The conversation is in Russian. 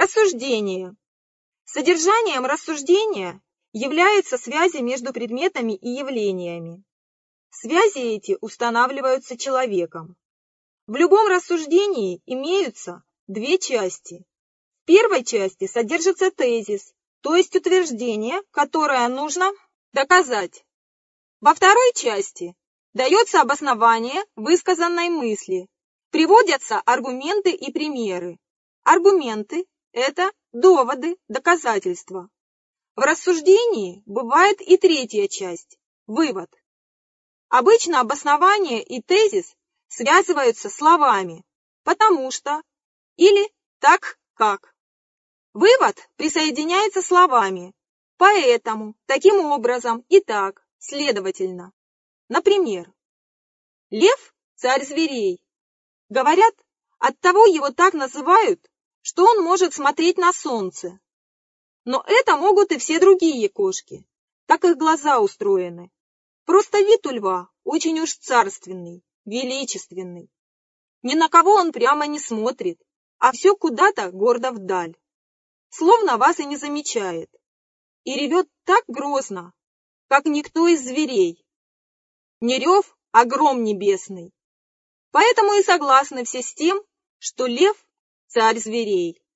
Рассуждение. Содержанием рассуждения являются связи между предметами и явлениями. Связи эти устанавливаются человеком. В любом рассуждении имеются две части. В первой части содержится тезис, то есть утверждение, которое нужно доказать. Во второй части дается обоснование высказанной мысли, приводятся аргументы и примеры. Аргументы – это доводы, доказательства. В рассуждении бывает и третья часть – вывод. Обычно обоснование и тезис связываются словами «потому что» или «так как». Вывод присоединяется словами «поэтому», «таким образом» и «так», следовательно. Например, лев – царь зверей. Говорят, оттого его так называют, что он может смотреть на солнце. Но это могут и все другие кошки, так их глаза устроены. Просто вид у льва очень уж царственный, величественный. Ни на кого он прямо не смотрит, а все куда-то гордо вдаль. Словно вас и не замечает. И ревет так грозно, как никто из зверей. Не рев, а гром небесный. Поэтому и согласны все с тем, что лев – царь зверей.